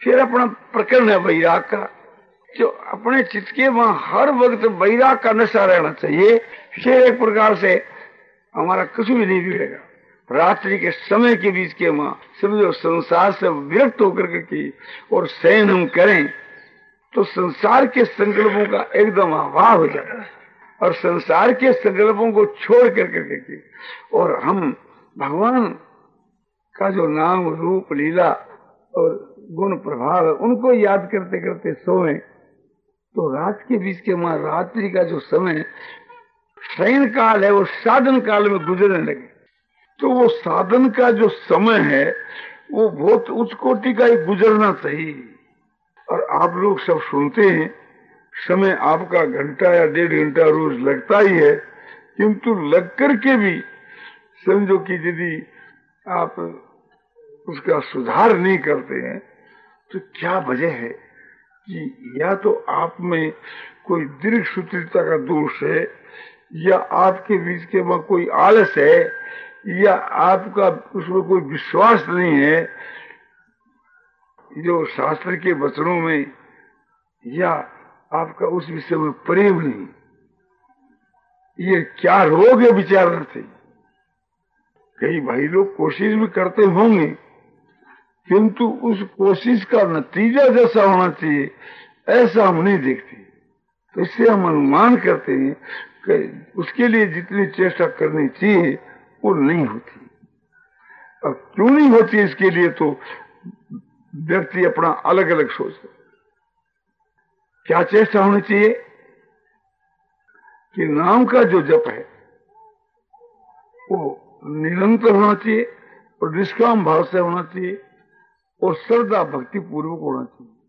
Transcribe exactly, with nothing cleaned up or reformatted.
फिर अपना प्रकरण है वैराग का, जो अपने चित्त के वहां हर वक्त वैराग का नशा रहना चाहिए। फिर एक प्रकार से हमारा कुछ भी नहीं बिगड़ेगा। रात्रि के समय के बीच के वहां समझो संसार से विरक्त होकर के और शयन हम करें तो संसार के संकल्पों का एकदम अभाव हो जाता है, और संसार के संकल्पों को छोड़ कर करके और हम भगवान का जो नाम रूप लीला और गुण प्रभाव है उनको याद करते करते सोए तो रात के बीच के वहां रात्रि का जो समय शयन काल है वो साधन काल में गुजरने लगे। तो वो साधन का जो समय है वो बहुत उच्च कोटि का ही गुजरना चाहिए। और आप लोग सब सुनते हैं, समय आपका घंटा या डेढ़ घंटा रोज लगता ही है, किंतु लग करके भी समझो कि यदि आप उसका सुधार नहीं करते हैं तो क्या वजह है कि या तो आप में कोई दीर्घ सूत्रिता का दोष है, या आपके बीच के वहां कोई आलस है, या आपका उसमें कोई विश्वास नहीं है जो शास्त्र के वचनों में, या आपका उस विषय में प्रेम नहीं। ये क्या रोग है विचारना चाहिए। कई भाई लोग कोशिश भी करते होंगे, किंतु उस कोशिश का नतीजा जैसा होना चाहिए ऐसा हम नहीं देखते। तो इससे हम अनुमान करते हैं कि उसके लिए जितनी चेष्टा करनी चाहिए वो नहीं होती। और क्यों नहीं होती इसके लिए तो व्यक्ति अपना अलग अलग सोचता। क्या चेष्टा होनी चाहिए कि नाम का जो जप है वो निरंतर होना चाहिए और निष्काम भाव से होना चाहिए और श्रद्धा भक्ति पूर्वक होना चाहिए।